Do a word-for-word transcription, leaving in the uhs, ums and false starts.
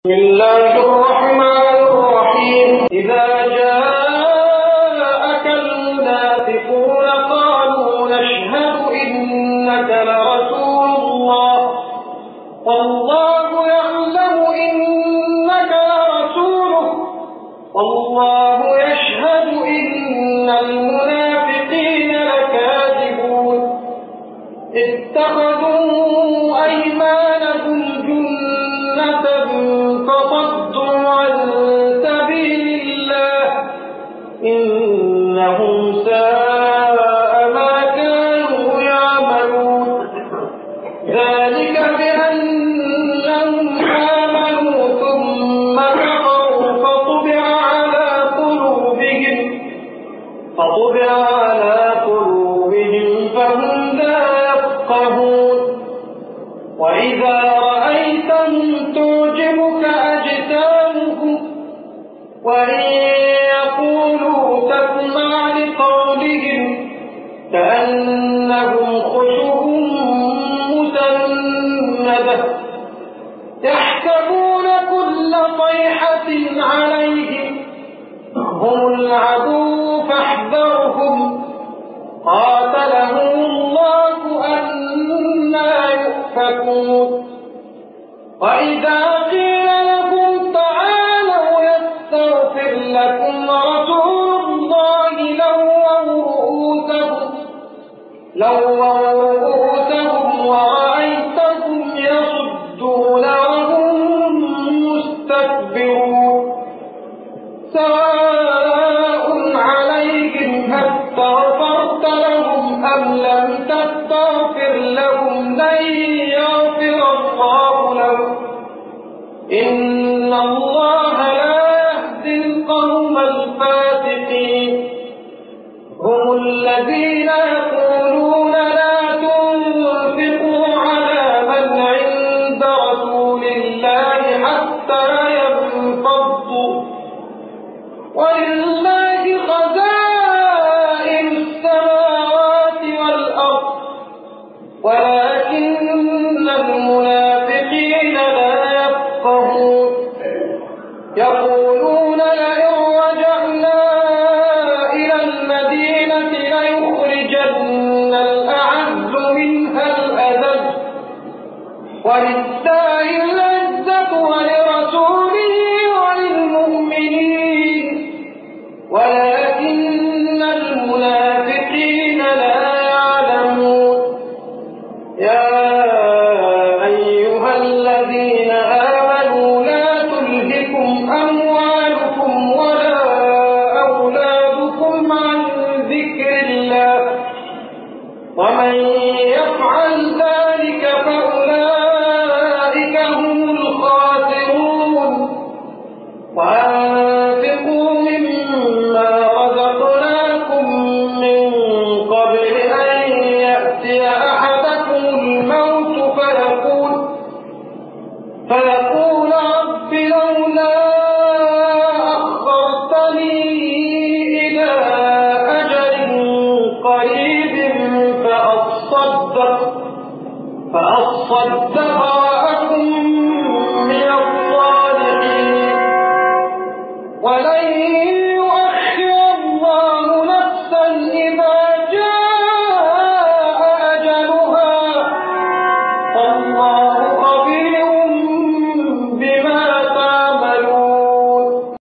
بسم الله الرحمن الرحيم إذا جاءك المنافقون قالوا نشهد إنك لرسول الله والله يعلم إنك لرسوله والله يشهد إن المنافقين لكاذبون اتخذوا أيمانهم جنة فصدوا عن سبيل الله إنهم ساء ما كانوا يعملون ذلك بأنهم آمنوا ثم كفروا فطبع على قلوبهم فطبع على قلوبهم فهم لا يفقهون وإذا رأيتهم تعجبك أجسامهم وإن يقولوا تسمع لقولهم كأنهم خشب مسندة يحسبون كل صيحة عليهم هم العدو فاحذرهم قاتلهم الله أنى يؤفكون وإذا قيل لهم تعالوا يستغفر لكم رسول الله لووا رؤوسهم لووا رؤوسهم ورأيتهم يصدون وهم مستكبرون سواء عليهم استغفرت لهم أم لم تستغفر لهم لن يغفر الله لهم إن الله لا يهدي القوم الفاسقين هم الذين يقولون لا تنفقوا على من عند رسول الله حتى ينفضوا ولله خزائن السماوات والأرض ولكن المنافقين لا يفقهون يقولون لئن رجعنا إلى المدينة ليخرجن الأعز منها الأذل ولله العزة ولرسوله وللمؤمنين ولكن المنافقين لا يعلمون يا أيها الذين آمنوا لا تلهكم أموالكم ولا أولادكم عن ذكر الله ومن يفعل ذلك فأولئك هم الخاسرون وأنفقوا مما رزقناكم من قبل أن يأتي أحدكم الموت فيقول فيقول رب لولا أخرتني إلى أجل قريب فأصدق فأصدق